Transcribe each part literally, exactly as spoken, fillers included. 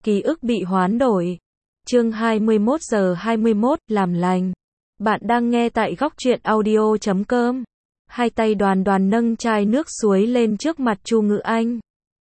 Ký ức bị hoán đổi. Chương hai mươi mốt giờ hai mươi mốt, làm lành. Bạn đang nghe tại góc truyện audio chấm com. Hai tay Đoàn Đoàn nâng chai nước suối lên trước mặt Chu Ngự Anh.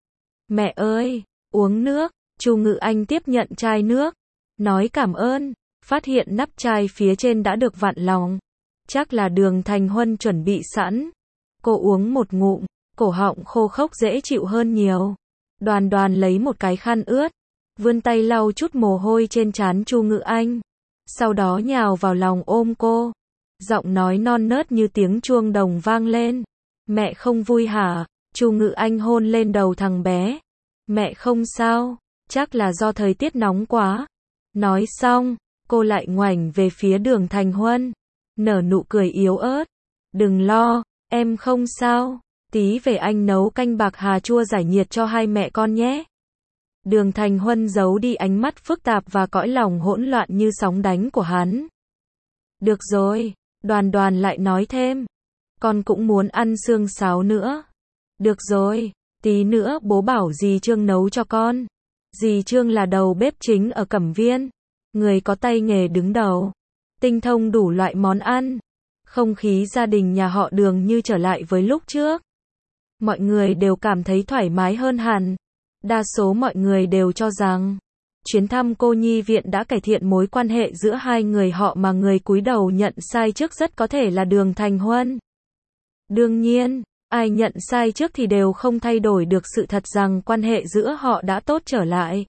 Mẹ ơi, uống nước. Chu Ngự Anh tiếp nhận chai nước, nói cảm ơn, phát hiện nắp chai phía trên đã được vặn lòng. Chắc là Đường Thành Huân chuẩn bị sẵn. Cô uống một ngụm, cổ họng khô khốc dễ chịu hơn nhiều. Đoàn Đoàn lấy một cái khăn ướt, vươn tay lau chút mồ hôi trên trán Chu Ngự Anh. Sau đó nhào vào lòng ôm cô. Giọng nói non nớt như tiếng chuông đồng vang lên. Mẹ không vui hả? Chu Ngự Anh hôn lên đầu thằng bé. Mẹ không sao, chắc là do thời tiết nóng quá. Nói xong, cô lại ngoảnh về phía Đường Thành Huân, nở nụ cười yếu ớt. Đừng lo, em không sao. Tí về anh nấu canh bạc hà chua giải nhiệt cho hai mẹ con nhé. Đường Thành Huân giấu đi ánh mắt phức tạp và cõi lòng hỗn loạn như sóng đánh của hắn. Được rồi, Đoàn Đoàn lại nói thêm. Con cũng muốn ăn xương sáo nữa. Được rồi, tí nữa bố bảo dì Trương nấu cho con. Dì Trương là đầu bếp chính ở Cẩm Viên. Người có tay nghề đứng đầu. Tinh thông đủ loại món ăn. Không khí gia đình nhà họ Đường như trở lại với lúc trước. Mọi người đều cảm thấy thoải mái hơn hẳn. Đa số mọi người đều cho rằng chuyến thăm cô nhi viện đã cải thiện mối quan hệ giữa hai người họ, mà người cúi đầu nhận sai trước rất có thể là Đường Thành Huân. Đương nhiên, ai nhận sai trước thì đều không thay đổi được sự thật rằng quan hệ giữa họ đã tốt trở lại.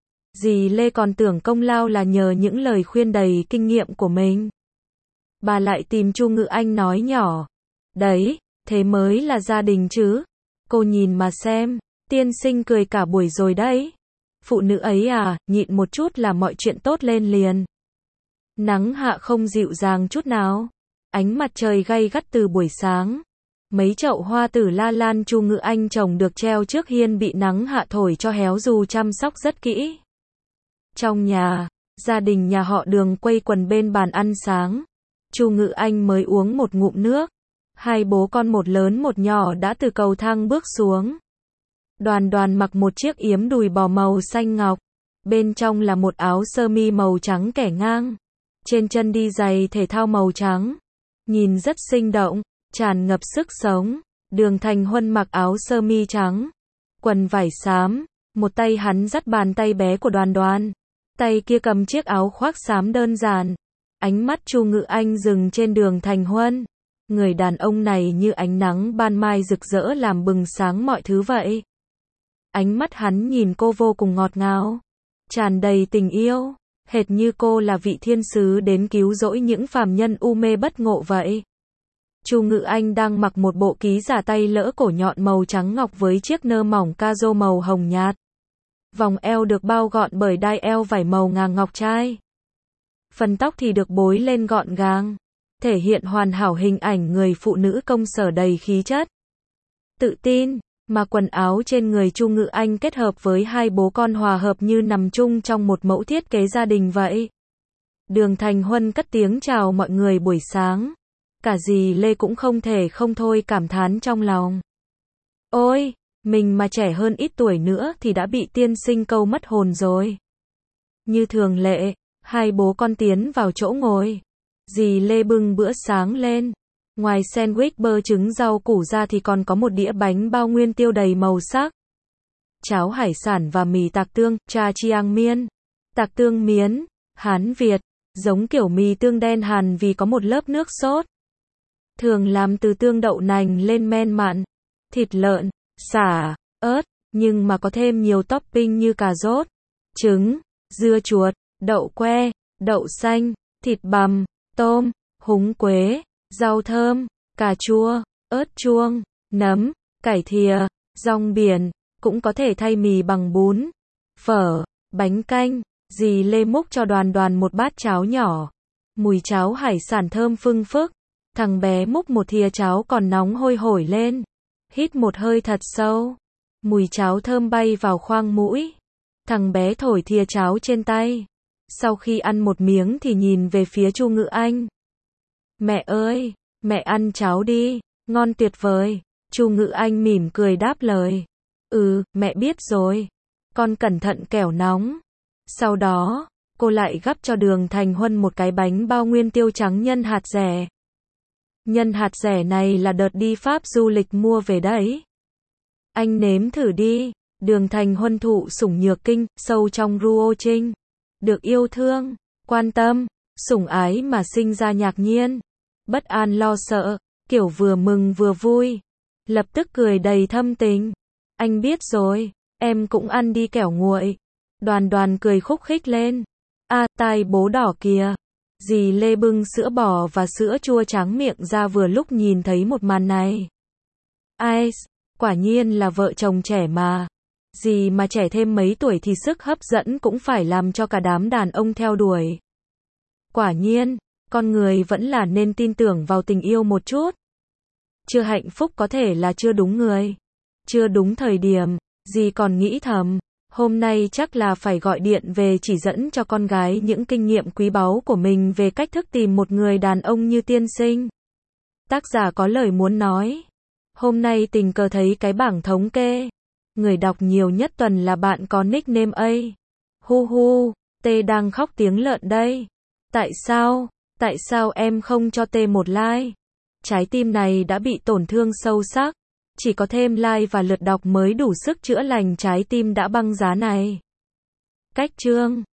Dì Lê còn tưởng công lao là nhờ những lời khuyên đầy kinh nghiệm của mình. Bà lại tìm Chu Ngự Anh nói nhỏ. Đấy, thế mới là gia đình chứ. Cô nhìn mà xem, tiên sinh cười cả buổi rồi đấy. Phụ nữ ấy à, nhịn một chút là mọi chuyện tốt lên liền. Nắng hạ không dịu dàng chút nào. Ánh mặt trời gay gắt từ buổi sáng. Mấy chậu hoa tử la lan Chu Ngự Anh trồng được treo trước hiên bị nắng hạ thổi cho héo dù chăm sóc rất kỹ. Trong nhà, gia đình nhà họ Đường quây quần bên bàn ăn sáng. Chu Ngự Anh mới uống một ngụm nước. Hai bố con một lớn một nhỏ đã từ cầu thang bước xuống. Đoàn Đoàn mặc một chiếc yếm đùi bò màu xanh ngọc. Bên trong là một áo sơ mi màu trắng kẻ ngang. Trên chân đi giày thể thao màu trắng. Nhìn rất sinh động, tràn ngập sức sống. Đường Thành Huân mặc áo sơ mi trắng, quần vải xám. Một tay hắn dắt bàn tay bé của Đoàn Đoàn. Tay kia cầm chiếc áo khoác xám đơn giản. Ánh mắt Chu Ngự Anh dừng trên Đường Thành Huân. Người đàn ông này như ánh nắng ban mai rực rỡ làm bừng sáng mọi thứ vậy. Ánh mắt hắn nhìn cô vô cùng ngọt ngào, tràn đầy tình yêu, hệt như cô là vị thiên sứ đến cứu rỗi những phàm nhân u mê bất ngộ vậy. Chu Ngự Anh đang mặc một bộ ký giả tay lỡ cổ nhọn màu trắng ngọc với chiếc nơ mỏng ca-rô màu hồng nhạt. Vòng eo được bao gọn bởi đai eo vải màu ngà ngọc trai. Phần tóc thì được bối lên gọn gàng, thể hiện hoàn hảo hình ảnh người phụ nữ công sở đầy khí chất, tự tin, mà quần áo trên người Chu Ngự Anh kết hợp với hai bố con hòa hợp như nằm chung trong một mẫu thiết kế gia đình vậy. Đường Thành Huân cất tiếng chào mọi người buổi sáng. Cả dì Lê cũng không thể không thôi cảm thán trong lòng. Ôi, mình mà trẻ hơn ít tuổi nữa thì đã bị tiên sinh câu mất hồn rồi. Như thường lệ, hai bố con tiến vào chỗ ngồi. Dì Lê bưng bữa sáng lên. Ngoài sandwich bơ trứng rau củ ra thì còn có một đĩa bánh bao nguyên tiêu đầy màu sắc. Cháo hải sản và mì tạc tương, cha chiang miên. Tạc tương miến, Hán Việt, giống kiểu mì tương đen Hàn vì có một lớp nước sốt. Thường làm từ tương đậu nành lên men mặn, thịt lợn, sả, ớt, nhưng mà có thêm nhiều topping như cà rốt, trứng, dưa chuột, đậu que, đậu xanh, thịt bằm, tôm, húng quế, rau thơm, cà chua, ớt chuông, nấm, cải thìa, rong biển, cũng có thể thay mì bằng bún, phở, bánh canh. Dì Lê múc cho Đoàn Đoàn một bát cháo nhỏ. Mùi cháo hải sản thơm phưng phức. Thằng bé múc một thìa cháo còn nóng hôi hổi lên. Hít một hơi thật sâu. Mùi cháo thơm bay vào khoang mũi. Thằng bé thổi thìa cháo trên tay. Sau khi ăn một miếng thì nhìn về phía Chu Ngự Anh. Mẹ ơi, mẹ ăn cháo đi, ngon tuyệt vời. Chu Ngự Anh mỉm cười đáp lời. Ừ, mẹ biết rồi. con cẩn thận kẻo nóng. Sau đó, cô lại gắp cho Đường Thành Huân một cái bánh bao nguyên tiêu trắng nhân hạt dẻ. Nhân hạt dẻ này là đợt đi Pháp du lịch mua về đấy. Anh nếm thử đi. Đường Thành Huân thụ sủng nhược kinh, sâu trong Ruo Trinh. Được yêu thương, quan tâm, sủng ái mà sinh ra ngạc nhiên, bất an lo sợ, kiểu vừa mừng vừa vui. Lập tức cười đầy thâm tình. Anh biết rồi, em cũng ăn đi kẻo nguội. Đoàn Đoàn cười khúc khích lên. A, tai bố đỏ kìa. Dì Lê bưng sữa bò và sữa chua tráng miệng ra vừa lúc nhìn thấy một màn này. Ai, quả nhiên là vợ chồng trẻ mà. Gì mà trẻ thêm mấy tuổi thì sức hấp dẫn cũng phải làm cho cả đám đàn ông theo đuổi. Quả nhiên, con người vẫn là nên tin tưởng vào tình yêu một chút. Chưa hạnh phúc có thể là chưa đúng người, chưa đúng thời điểm, dì còn nghĩ thầm, hôm nay chắc là phải gọi điện về chỉ dẫn cho con gái những kinh nghiệm quý báu của mình về cách thức tìm một người đàn ông như tiên sinh. Tác giả có lời muốn nói. Hôm nay tình cờ thấy cái bảng thống kê. Người đọc nhiều nhất tuần là bạn có nickname A. Hu hu, T đang khóc tiếng lợn đây. Tại sao, tại sao em không cho T một like? Trái tim này đã bị tổn thương sâu sắc. Chỉ có thêm like và lượt đọc mới đủ sức chữa lành trái tim đã băng giá này. Cách chương